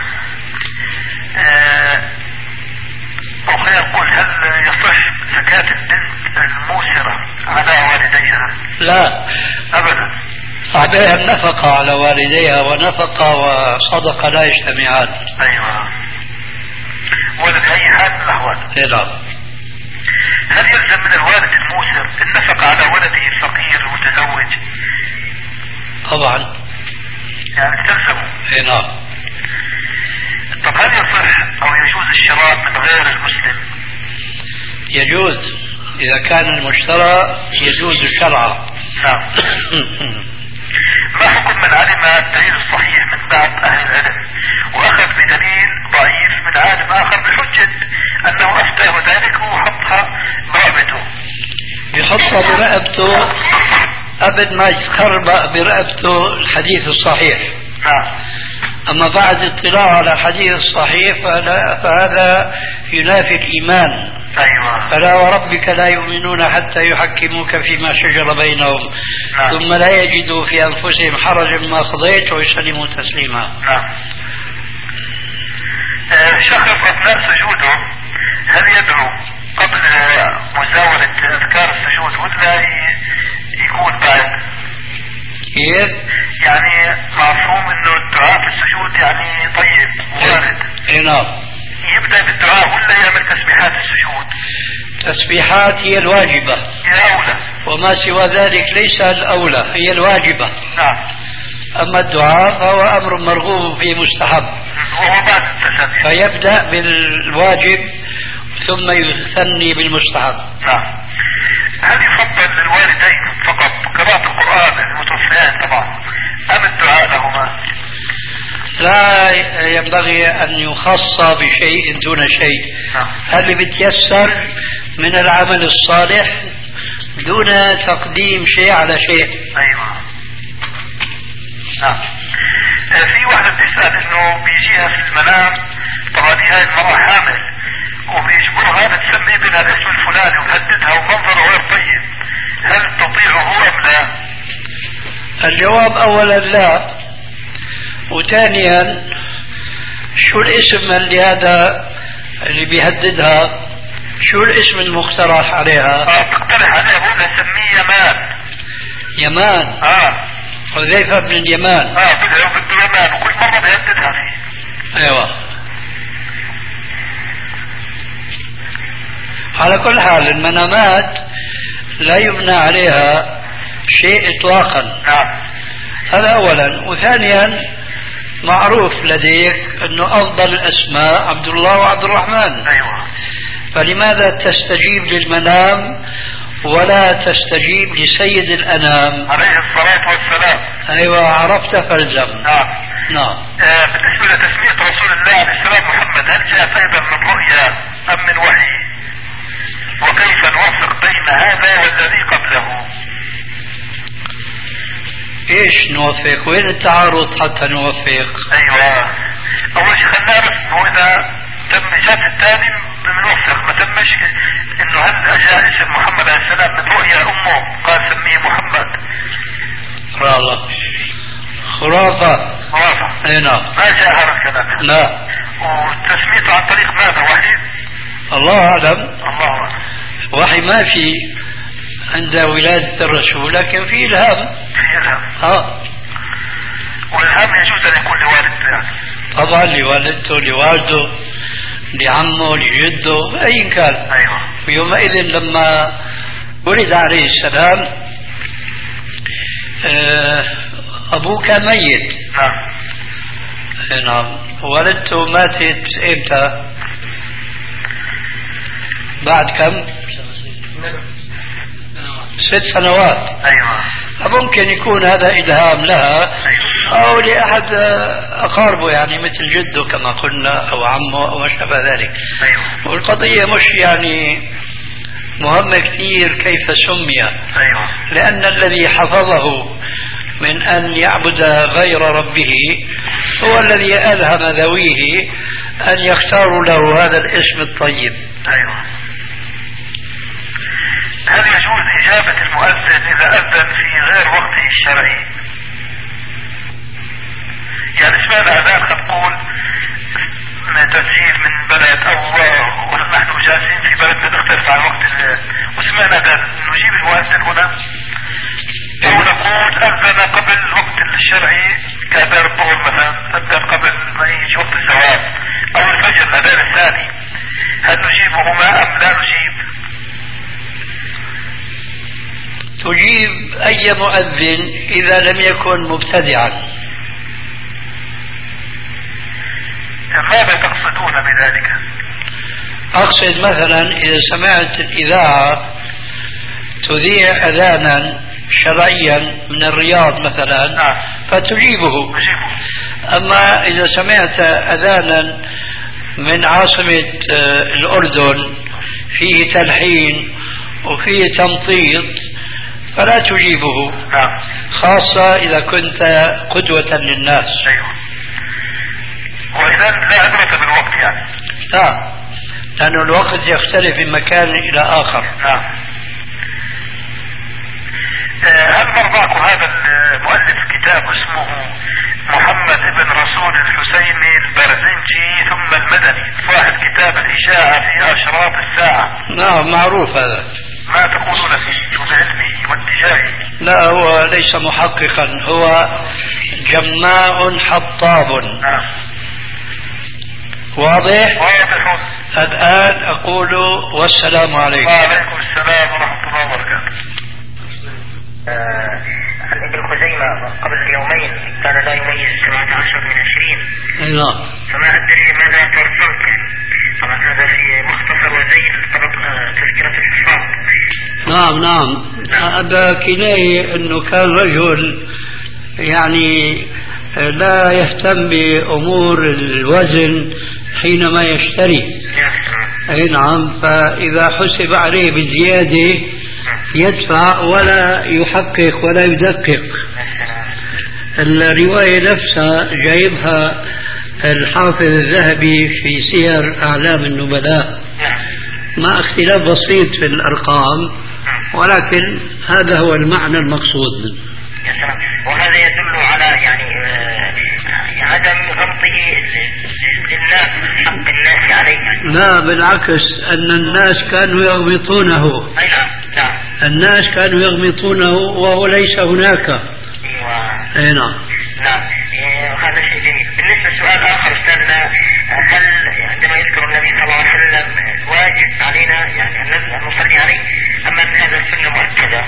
أو خلينا نقول هل يصح زكاة البنت الموسرة على والديها؟ لا أبدا. عليها النفقة على والديها، ونفقة وصدقة لا يجتمعان. أيوة. ولا بأي حال من الأحوال. نعم. هل يلزم من الوالد الموسر النفقة على ولده الفقير المتزوج؟ طبعا. يعني تلزمه. نعم. طب هل يصح أو يجوز الشراء من غير المسلم؟ يجوز إذا كان المشترى يجوز شرعا. نعم. ما حكم من علم الدليل الصحيح من بعض أهل العلم وأخذ بدليل ضعيف من عالم آخر بحجة أنه أفتاه ذلك وحطها برقبته؟ يحطها برقبته قبل ما يتخربق برقبته الحديث الصحيح. نعم. أما بعد اطلاع على الحديث الصحيح فهذا ينافي الإيمان. أيوة. فلا وربك لا يؤمنون حتى يحكموك فيما شجر بينهم. نعم. ثم لا يجدوا في أنفسهم حرجا ما قضيت ويسلموا تسليما. نعم. آه شخص أثناء سجوده هل يدعو قبل مزاولة أذكار السجود ولا يكون بعد؟ كيف؟ يعني معصوم انه الدعاء في السجود يعني طيب وارد. اي نعم. يبدأ بالدعاء ولا يعمل تسبيحات السجود؟ تسبيحات هي الواجبة. هي أولى. وما سوى ذلك ليس الأولى، هي الواجبة. نعم. أما الدعاء فهو أمر مرغوب فيه مستحب. وهو بعد التسبيح. فيبدأ بالواجب ثم يثني بالمستحب. نعم. هل يفضل للوالدين فقط قراءة القرآن المتوفيات طبعا أم الدعاء لهما؟ لا ينبغي أن يخص بشيء دون شيء. نعم. هل بيتيسر من العمل الصالح دون تقديم شيء على شيء. أيوة. نعم. في واحدة بتسأل إنه بيجيها في المنام طبعا هاي المرأة حامل وبيجبرها تسمي بها الاسم الفلاني وتهددها ومنظره غير طيب، هل تطيعه أم لا؟ الجواب أولا لا، وثانيا شو الاسم اللي هذا اللي بيهددها؟ شو الاسم المقترح عليها؟ اه تقترح عليها بقول لها سميه يمان. يمان؟ اه حذيفة بن اليمان. اه بدها بده يمان وكل مرة بيهددها فيه. ايوه. على كل حال المنامات لا يبنى عليها شيء اطلاقا. نعم. هذا اولا، وثانيا معروف لديك انه افضل الاسماء عبد الله وعبد الرحمن. ايوه. فلماذا تستجيب للمنام ولا تستجيب لسيد الانام عليه الصلاة والسلام؟ ايوه عرفت فالزم. نعم. نعم. آه بالنسبة لتسمية رسول الله عليه السلام محمد، هل جاءت ايضا من رؤيا ام من وحي؟ وكيف نوفق بين هذا والذي قبله؟ ايش نوفق؟ وين التعارض حتى نوفق؟ ايوه. اول شيء خلينا نعرف هو اذا تم جات الثاني بنوفق، ما تمش انه هل جاء اسم محمد عليه السلام من رؤيا امه قال سميه محمد؟ والله خرافة. خرافة. اي نعم. ما جاء هذا الكلام. لا. وتسميته عن طريق ماذا؟ وحي؟ الله اعلم. الله اعلم. وحي ما في عند ولادة الرسول، لكن في الهام. في الهام. اه. والهام يجوز ان يكون لوالدته يعني. طبعا لوالدته، لوالده، لعمه، لجده، اي كان. ايوه. ويومئذ لما ولد عليه السلام ابوه كان ميت. نعم. نعم. والدته ماتت امتى؟ بعد كم؟ ست سنوات. أيوة. فممكن يكون هذا إلهام لها أو لأحد أقاربه يعني مثل جده كما قلنا أو عمه أو ما شابه ذلك. أيوة. والقضية مش يعني مهمة كثير كيف سمي. أيوة. لأن الذي حفظه من أن يعبد غير ربه هو الذي ألهم ذويه أن يختاروا له هذا الاسم الطيب. أيوة. هل يجوز إجابة المؤذن إذا أذن في غير وقته الشرعي؟ يعني اسمعنا أذان قد نقول تسجيل من بلد أو ونحن جالسين في بلد نختلف عن وقت وسمعنا أذان نجيب المؤذن هنا أو نقول أذن قبل الوقت الشرعي كأذان الظهر مثلا أذن قبل ما يجي وقت الزواج أو الفجر الأذان الثاني، هل نجيبهما أم لا نجيب؟ تجيب أي مؤذن إذا لم يكن مبتدعا. ماذا تقصدون بذلك؟ أقصد مثلا إذا سمعت الإذاعة تذيع أذانا شرعيا من الرياض مثلا فتجيبه. أما إذا سمعت أذانا من عاصمة الأردن فيه تلحين وفيه تمطيط فلا تجيبه، خاصة إذا كنت قدوة للناس. وإذا لا عبرة بالوقت يعني؟ لا، لأن الوقت يختلف من مكان إلى آخر. نعم. هل مرضاكم هذا المؤلف كتاب اسمه محمد ابن رسول الحسيني البرزنجي ثم المدني صاحب كتاب الإشاعة في أشراط الساعة؟ نعم معروف هذا. ما تقولون فيه بعلمه واتجاهه؟ لا هو ليس محققا، هو جماع حطاب. نعم. واضح؟ واضح. الآن أقول والسلام عليكم. وعليكم السلام ورحمة الله وبركاته. عن ابن خزيمة قبل يومين كان لا يميز سبعة عشر من عشرين. نعم. فما أدري ماذا ترسلت يعني. طبعا هذا في مختصر وزين تذكرة الحفاظ. نعم نعم. هذا كناية أنه كان رجل يعني لا يهتم بأمور الوزن حينما يشتري. أي نعم. فإذا حسب عليه بالزيادة يدفع ولا يحقق ولا يدقق. الرواية نفسها جايبها الحافظ الذهبي في سير أعلام النبلاء مع اختلاف بسيط في الأرقام، ولكن هذا هو المعنى المقصود منه. وهذا يدل على يعني عدم غمطه للناس حق الناس عليه. لا بالعكس، أن الناس كانوا يغمطونه. أي نعم. نعم. الناس كانوا يغمطونه وهو ليس هناك. أيوة. أي نعم. نعم. هذا شيء جميل. بالنسبة لسؤال آخر أستاذنا، هل عندما يذكر النبي صلى الله عليه وسلم واجب علينا يعني أن نصلي عليه أم أن هذا سنة مؤكدة؟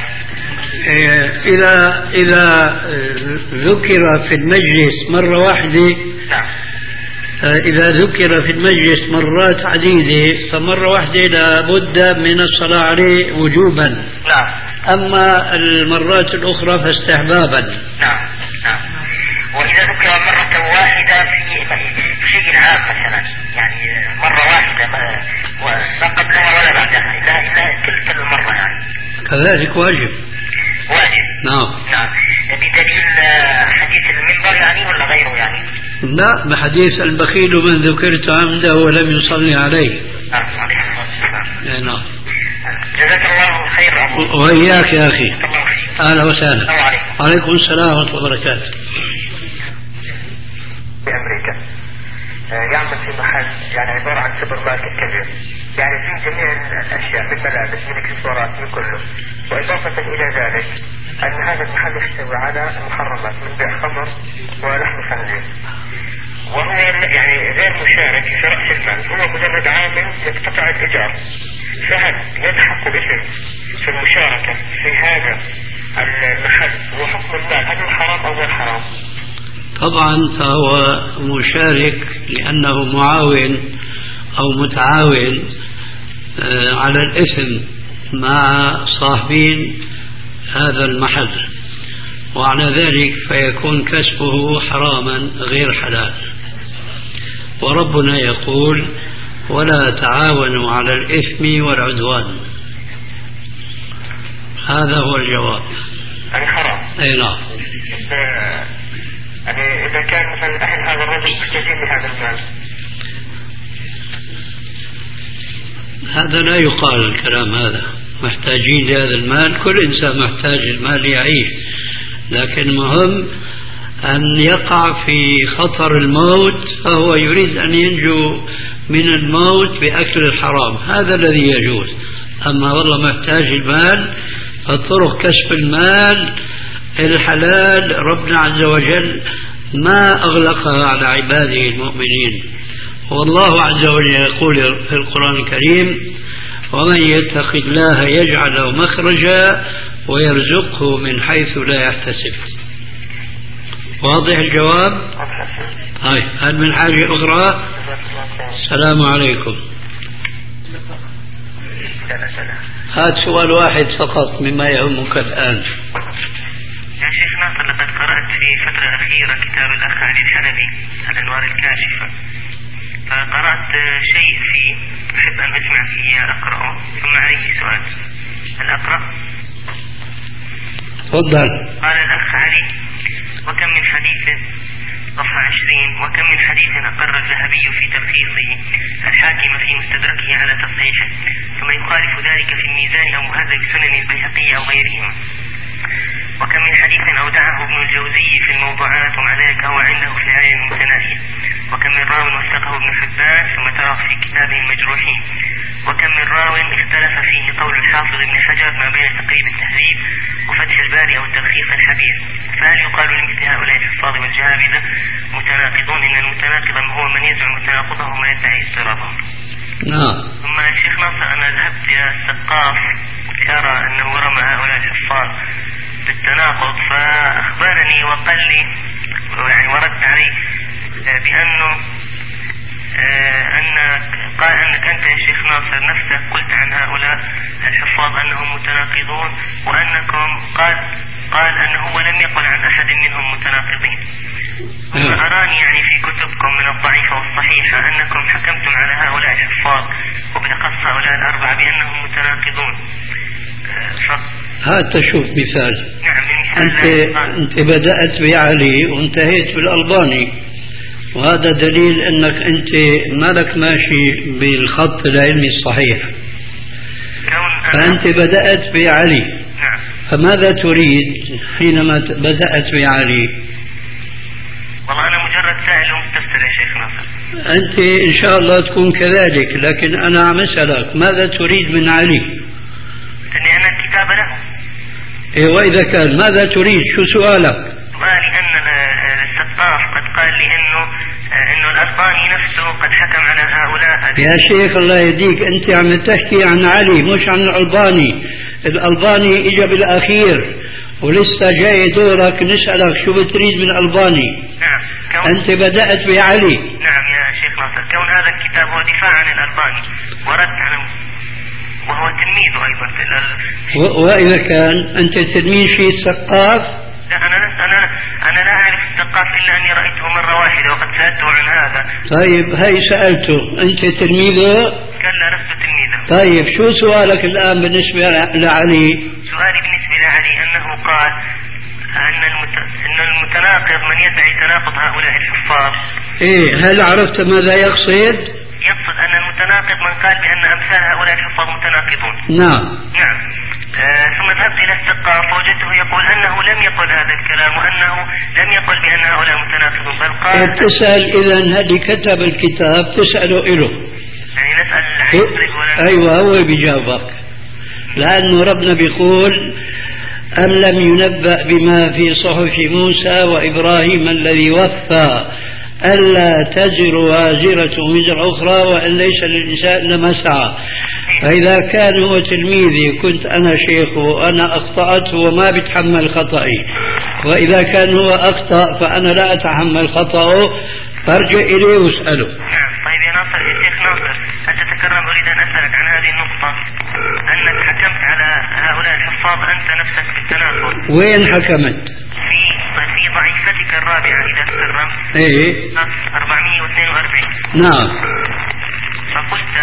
إذا إذا ذكر في المجلس مرة واحدة. نعم. إذا ذكر في المجلس مرات عديدة فمرة واحدة لابد من الصلاة عليه وجوبا. نعم. أما المرات الأخرى فاستحبابا. نعم. نعم. وإذا ذكر مرة واحدة في شيء عام مثلا يعني مرة واحدة ما قبلها ولا بعدها إلا إلا تلك المرة يعني كذلك واجب. واجب. نعم. نعم. بدليل حديث المنبر يعني ولا غيره يعني؟ لا، بحديث البخيل من ذكرت عنده ولم يصلي عليه. نعم. عليه الصلاة والسلام. نعم. جزاك الله خير أبو. وإياك يا أخي. أهلا وسهلا. السلام عليكم. عليكم السلام ورحمة الله وبركاته. في أمريكا يعمل في محل يعني عبارة عن سوبر ماركت كبير، يعني فيه جميع الأشياء من ملابس من اكسسوارات من كله، وإضافة إلى ذلك أن هذا المحل يحتوي على محرمات من بيع خمر ولحم خنزير، وهو يعني غير مشارك في رأس المال، هو مجرد عامل يقتطع الإيجار. فهل يلحق باسم في المشاركة في هذا المحل وحكم المال هل هو حرام أو غير حرام؟ طبعا فهو مشارك لأنه معاون أو متعاون على الإثم مع صاحبين هذا المحل، وعلى ذلك فيكون كسبه حراما غير حلال. وربنا يقول ولا تعاونوا على الإثم والعدوان. هذا هو الجواب. يعني حرام. أي نعم. يعني إذا كان مثلا أهل هذا الرجل محتاجين لهذا المال، هذا لا يقال الكلام هذا، محتاجين لهذا المال، كل إنسان محتاج المال يعيش، لكن مهم أن يقع في خطر الموت فهو يريد أن ينجو من الموت بأكل الحرام، هذا الذي يجوز. أما والله محتاج المال، فطرق كسب المال الحلال ربنا عز وجل ما أغلقها على عباده المؤمنين. والله عز وجل يقول في القرآن الكريم ومن يتق الله يجعل له مخرجا ويرزقه من حيث لا يحتسب. واضح الجواب؟ هاي هل من حاجة أخرى؟ السلام عليكم. هذا سؤال واحد فقط مما يهمك الآن. يا شيخ ناصر، لقد قرأت في فترة أخيرة كتاب الأخ علي الحلبي الأنوار الكاشفة، فقرأت شيء فيه أحب أن أسمع فيه أقرأه ثم عليه سؤال. هل أقرأ؟ تفضل. قال الأخ علي وكم من حديث، صفحة عشرين، وكم من حديث أقر الذهبي في تلخيصه الحاكم في مستدركه على تصحيحه ثم يخالف ذلك في الميزان أو مهذب سنن البيهقي أو غيرهما، وكم من حديث أودعه ابن الجوزي في الموضوعات ومع ذلك هو عنده في الآية المتناهية، وكم من راو وثقه ابن حبان ثم تراه في كتابه المجروحين، وكم من راو اختلف فيه قول الحافظ ابن حجر ما بين تقريب التهذيب وفتح الباري أو التلخيص الحبير. فهل يقال لمثل هؤلاء الحفاظ والجهابذة متناقضون إن المتناقض هو من يزعم تناقضهم ويدعي اضطرابهم؟ نعم. ثم يا شيخ ناصر، أنا ذهبت إلى السقاف لأرى أنه رمى هؤلاء الحفاظ بالتناقض، فأخبرني وقال لي يعني ورد عليه بأنه أن قال أنك أنت يا شيخ ناصر نفسك قلت عن هؤلاء الحفاظ أنهم متناقضون، وأنكم قال قال أنه ولم يقل عن أحد منهم متناقضين. أراني يعني في كتبكم من الضعيفة والصحيحة أنكم حكمتم على هؤلاء الحفاظ وبالأخص هؤلاء الأربعة بأنهم متناقضون. هات تشوف مثال. نعم. أنت, أنت بدأت بعلي وانتهيت بالألباني، وهذا دليل أنك أنت مالك ماشي بالخط العلمي الصحيح. فأنت بدأت بعلي. نعم. فماذا تريد حينما بدأت بعلي؟ والله أنا مجرد سائل ومستفسر يا شيخ ناصر. أنت إن شاء الله تكون كذلك، لكن أنا عم أسألك ماذا تريد من علي؟ أني أنا الكتاب له. إيه، وإذا كان ماذا تريد؟ شو سؤالك؟ سؤالي أن السقاف قد قال لي أنه أنه الألباني نفسه قد حكم على هؤلاء. يا شيخ الله يهديك، أنت عم تحكي عن علي مش عن الألباني. الألباني إجا بالأخير ولسه جاي دورك نسألك شو بتريد من الألباني. نعم. أنت بدأت بعلي. نعم يا شيخ ناصر، كون هذا الكتاب هو دفاع عن الألباني ورد عنه وهو تلميذه أيضا في ال... وإذا كان أنت تلميذ في السقاف؟ لا، أنا أنا أنا لا أعرف السقاف إلا أني رأيته مرة واحدة وقد سألته عن هذا. طيب هاي سألته، أنت تلميذه؟ قال لا، لست تلميذه. طيب شو سؤالك الآن بالنسبة لعلي؟ سؤالي بالنسبة لعلي أنه قال أن المت... أن المتناقض من يدعي تناقض هؤلاء الحفاظ. إيه، هل عرفت ماذا يقصد؟ يقصد أن المتناقض من قال بأن أمثال هؤلاء الحفاظ متناقضون. نعم. نعم. آه ثم ذهبت إلى السقاف فوجدته يقول أنه لم يقل هذا الكلام وأنه لم يقل بأن هؤلاء متناقضون، بل قال. إيه، تسأل إذا هذه كتب الكتاب تسأله إله. يعني نسأل. أيوة هو بيجاوبك، لأنه ربنا بيقول أم لم ينبأ بما في صحف موسى وإبراهيم الذي وفى ألا تزر وازرة وزر أخرى وأن ليس للإنسان إلا ما سعى. فإذا كان هو تلميذي كنت أنا شيخه وأنا أخطأت وما بتحمل خطأي، وإذا كان هو أخطأ فأنا لا أتحمل خطأه، فارجع إليه واسأله. طيب يا ناصر، يا شيخ ناصر، أتتكرم أريد أن أسألك عن هذه النقطة، أنك حكمت على هؤلاء الحفاظ أنت نفسك بالتناقض. وين حكمت؟ في في ضعيفتك الرابعة إذا تكرمت. إيه. أربعمائة واثنين وأربعين. نعم. فقلت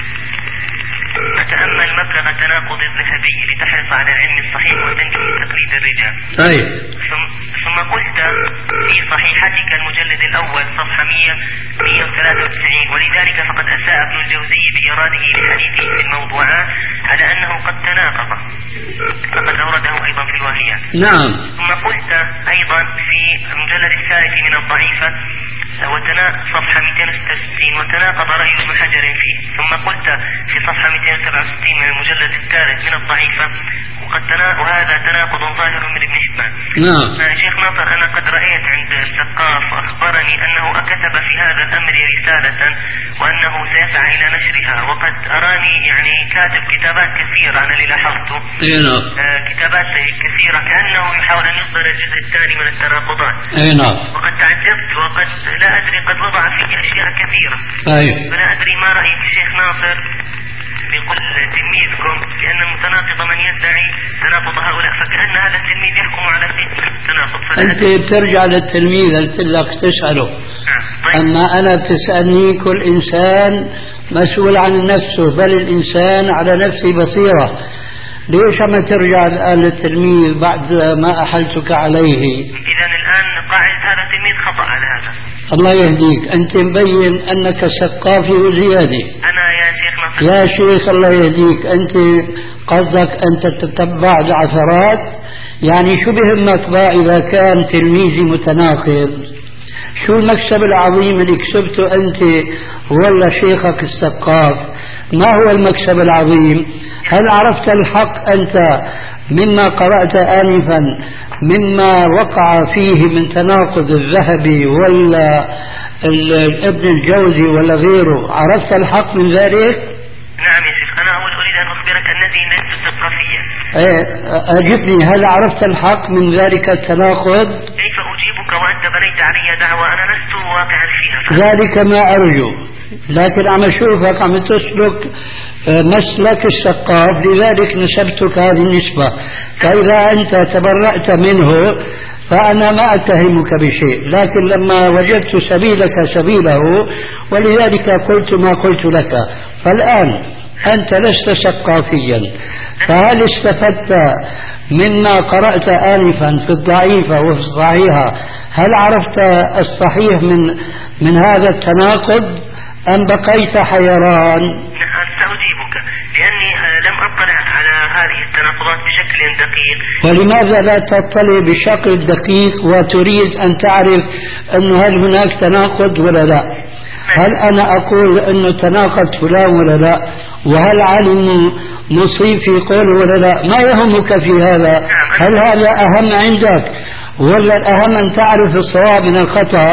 أتأمل مبلغ تناقض الذهبي لتحرص على العلم الصحيح وتنجو من تقليد الرجال. طيب. ثم ثم قلت في صحيحتك المجلد الأول صفحة مئة وثلاثة وتسعين ولذلك فقد أساء ابن الجوزي بإراده لحديثه في الموضوعات على أنه قد تناقض، فقد أورده أيضا في الواهيات. نعم. ثم قلت أيضا في المجلد الثالث من الضعيفة وتنا صفحة مئتين وستة وستين وتناقض رأي ابن حجر فيه. ثم قلت في صفحة مئتين وسبعة وستين من المجلد الثالث من الضعيفة وقد تنا وهذا تناقض ظاهر من ابن حبان. نعم. شيخ ناصر أنا قد رأيت عند الثقاف وأخبرني أنه كتب في هذا الأمر رسالة وأنه سيسعى إلى نشرها، وقد أراني يعني كاتب كتابات كثيرة أنا اللي لاحظته. نعم. آه كتابات كثيرة كأنه يحاول أن يصدر الجزء الثاني من التناقضات. نعم. وقد تعجبت وقد لا أدري قد وضع فيه أشياء كثيرة. أيوه. فلا أدري ما رأيك شيخ ناصر بقول تلميذكم بأن المتناقض من يدعي تناقض هؤلاء، فكأن هذا التلميذ يحكم على التناقض. أنت بترجع للتلميذ قلت لك تسأله. طيب. أما أنا بتسألني، كل إنسان مسؤول عن نفسه، بل الإنسان على نفسه بصيرة. ليش عم ترجع الآن للتلميذ بعد ما أحلتك عليه؟ إذا الآن قاعدة هذا التلميذ خطأ على هذا. الله يهديك، أنت مبين أنك سقافي وزيادة. أنا يا شيخ نصر. يا شيخ الله يهديك، أنت قصدك أنت تتبع العثرات، يعني شو بهمك بقى إذا كان تلميذي متناقض؟ شو المكسب العظيم اللي كسبته أنت ولا شيخك السقاف؟ ما هو المكسب العظيم؟ هل عرفت الحق أنت مما قرأت آنفا مما وقع فيه من تناقض الذهبي ولا ابن الجوزي ولا غيره؟ عرفت الحق من ذلك؟ نعم يا شيخ، أنا أول أريد أن أخبرك أنني لست ثقافيا. أجبني، هل عرفت الحق من ذلك التناقض؟ كيف أجيبك وأنت بنيت علي دعوة أنا لست واقعا فيها؟ ذلك ما أرجو، لكن عم أشوفك عم تسلك مسلك السقاف، لذلك نسبتك هذه النسبة. فإذا أنت تبرأت منه فأنا ما أتهمك بشيء، لكن لما وجدت سبيلك سبيله ولذلك قلت ما قلت لك. فالآن أنت لست سقافيا، فهل استفدت مما قرأت آنفا في الضعيفة وفي الصحيحة؟ هل عرفت الصحيح من من هذا التناقض أم بقيت حيران؟ سأجيبك لأني لم أطلع على هذه التناقضات بشكل دقيق. ولماذا لا تطلع بشكل دقيق وتريد أن تعرف أنه هل هناك تناقض ولا لا؟ هل أنا أقول أنه تناقض فلان ولا لا؟ وهل علم مصيب في قوله ولا لا؟ ما يهمك في هذا؟ هل هذا أهم عندك ولا الأهم أن تعرف الصواب من الخطأ؟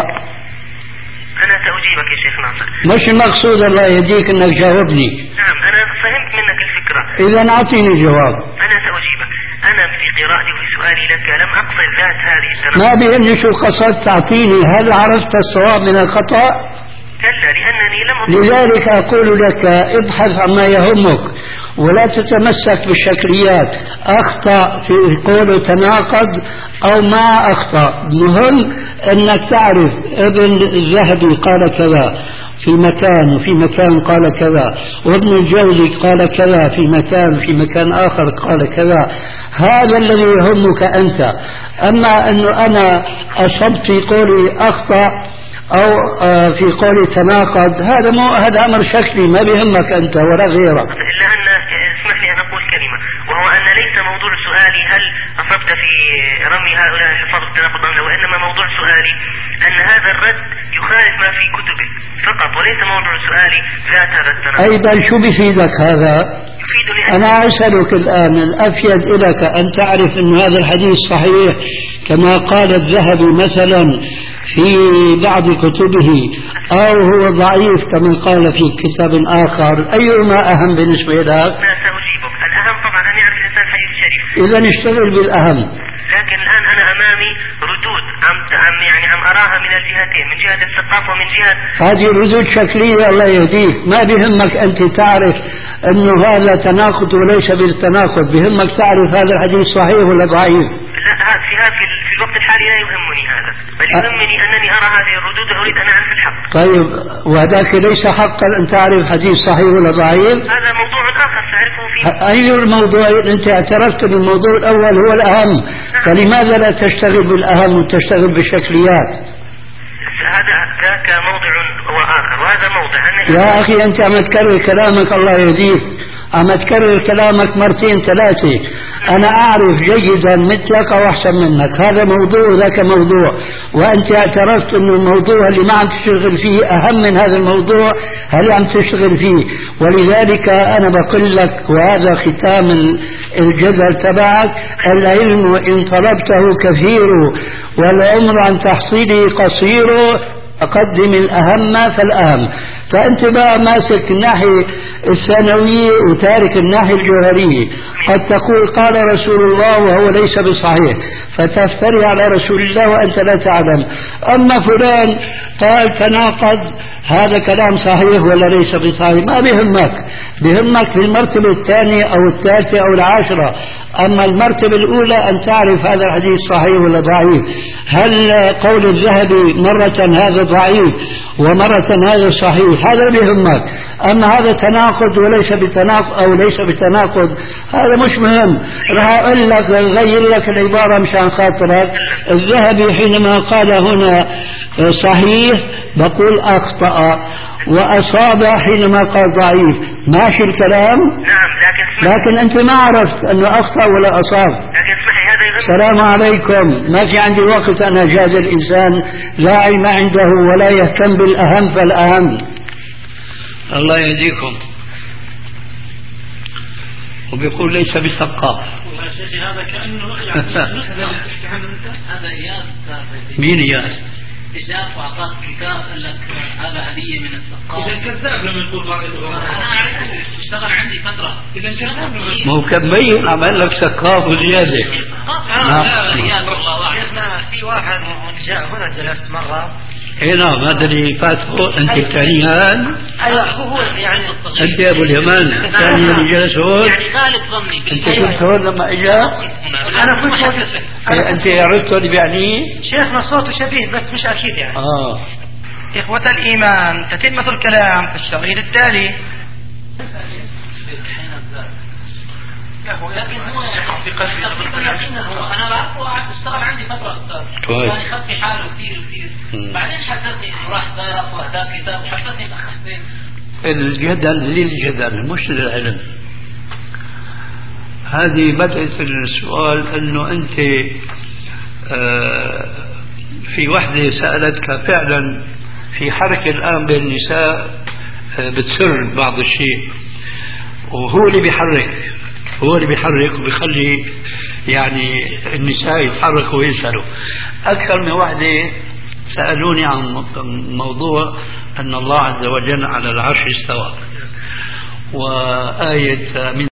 أنا سأجيبك يا شيخ ناصر. مش المقصود الله يهديك أنك جاوبني. نعم أنا فهمت منك الفكرة. إذا أعطيني جواب. أنا سأجيبك. أنا في قراءتي وفي سؤالي لك لم أقصد ذات هذه التناقض. ما بيهمني شو قصدت تعطيني، هل عرفت الصواب من الخطأ؟ كلا لأنني لم أقصد. لذلك أقول لك ابحث عما يهمك ولا تتمسك بالشكليات. أخطأ في قوله تناقض أو ما أخطأ، مهم أنك تعرف ابن الذهبي قال كذا في مكان وفي مكان قال كذا، وابن الجوزي قال كذا في مكان في مكان آخر قال كذا. هذا الذي يهمك أنت. أما أنه أنا أصبت في قولي أخطأ أو في قولي تناقض، هذا مو هذا أمر شكلي ما بيهمك أنت ولا غيرك. إلا أن اسمح لي أن أقول كلمة، وهو أن ليس موضوع سؤالي هل أصبت في رمي هؤلاء الحفاظ التناقض أم لا، وإنما موضوع سؤالي أن هذا الرد يخالف ما في كتبك فقط، وليس موضوع سؤالي ذات هذا التناقض. أيضا شو بيفيدك هذا؟ أنا أسألك الآن، الأفيد لك أن تعرف أن هذا الحديث صحيح كما قال الذهبي مثلا في بعض كتبه، أو هو ضعيف كما قال في كتاب آخر. أيهما أهم بالنسبة لك؟ لا سأجيبك. الأهم طبعا أن يعرف الإنسان حديث شريف. إذا اشتغل بالأهم. لكن الآن أنا أمامي ردود عم عم يعني عم أراها من الجهتين، من جهة الثقافة ومن جهة هذه ردود شكلية. الله يهديك، ما بهمك أنت تعرف أنه هذا تناقض وليس بالتناقض، بهمك تعرف هذا الحديث صحيح ولا ضعيف. لا، في في في الوقت الحالي لا يهمني هذا، بل يهمني أنني أرى هذه الردود وأريد أن أعرف الحق. طيب، وهذاك ليس حقا أن تعرف حديث صحيح ولا ضعيف؟ هذا موضوع آخر تعرفه فيه. أي الموضوع؟ أنت اعترفت بالموضوع الأول هو الأهم، فلماذا لا تشتغل بالأهم وتشتغل بالشكليات؟ هذا ذاك موضع وآخر، وهذا موضع. يا أخي أنت عم تكرر كلامك، الله يهديك، عم تكرر كلامك مرتين ثلاثة. أنا أعرف جيدا مثلك أو أحسن منك، هذا موضوع وذاك موضوع، وأنت اعترفت أنه الموضوع اللي ما عم تشتغل فيه أهم من هذا الموضوع اللي عم تشتغل فيه. ولذلك أنا بقول لك، وهذا ختام الجدل تبعك: العلم إن طلبته كثير والعمر عن تحصيله قصير، أقدم الأهم فالأهم. فأنت بقى ماسك الناحية الثانوية وتارك الناحية الجوهرية. قد تقول قال رسول الله وهو ليس بصحيح، فتفتري على رسول الله وأنت لا تعلم. أما فلان قال تناقض، هذا كلام صحيح ولا ليس بصحيح؟ ما بهمك، بهمك في المرتبة الثانية أو الثالثة أو العاشرة. أما المرتبة الأولى أن تعرف هذا الحديث صحيح ولا ضعيف. هل قول الذهبي مرة هذا ضعيف ومرة هذا صحيح؟ هذا بهمك. أما هذا تناقض وليس بتناقض أو ليس بتناقض، هذا مش مهم. راح أقول لك غير لك العبارة مشان خاطرك. الذهبي حينما قال هنا صحيح بقول أخطأ، وأصاب حينما قال ضعيف. ماشي الكلام؟ نعم، لكن لكن أنت ما عرفت أنه أخطأ ولا أصاب. لكن اسمحي، هذا يهم. السلام عليكم، ما في عندي وقت أنا أجادل إنسان لا علم عنده ولا يهتم بالأهم فالأهم. الله يهديكم. وبيقول ليس بثقاف. يا شيخي هذا كأنه يعني هذا إياس. مين إياس؟ إجاب وأعطاك كتاب قال لك هذا هدية من الثقافة. إذا كذاب لما يقول رأي أنا أعرفه، اشتغل عندي فترة. إذا كذاب ما هو كبين عمل لك ثقافة وزيادة. لا إياس والله أعلم. في واحد جاء هنا جلس مرة. اي نعم، هذا اللي فاته انت الثانيان. ايوه هو يعني انت يا ابو اليمان الثاني اللي جلس هون. يعني غالب ظني انت كنت هون لما اجا؟ انا كنت موجود. انت عرفت اللي بيعنيه؟ شيخنا صوته شبيه بس مش اكيد يعني. اه إخوة الإيمان، تتمة الكلام في الشريط التالي. لكن هو تقريبا انا بعرفه، قعدت اشتغل عندي فتره استاذ، كان يخفي حاله كثير كثير. بعدين حدثني انه راح دار واهداف كتاب وحدثني باخذتين. الجدل للجدل مش للعلم. هذه بدأت السؤال انه انت آه في وحده سألتك فعلا في حركة الان بين النساء آه بتسر بعض الشيء، وهو اللي بيحرك هو اللي بيحرك وبيخلي يعني النساء يتحركوا ويسألوا. أكثر من واحدة سألوني عن موضوع أن الله عز وجل على العرش استوى، وآية من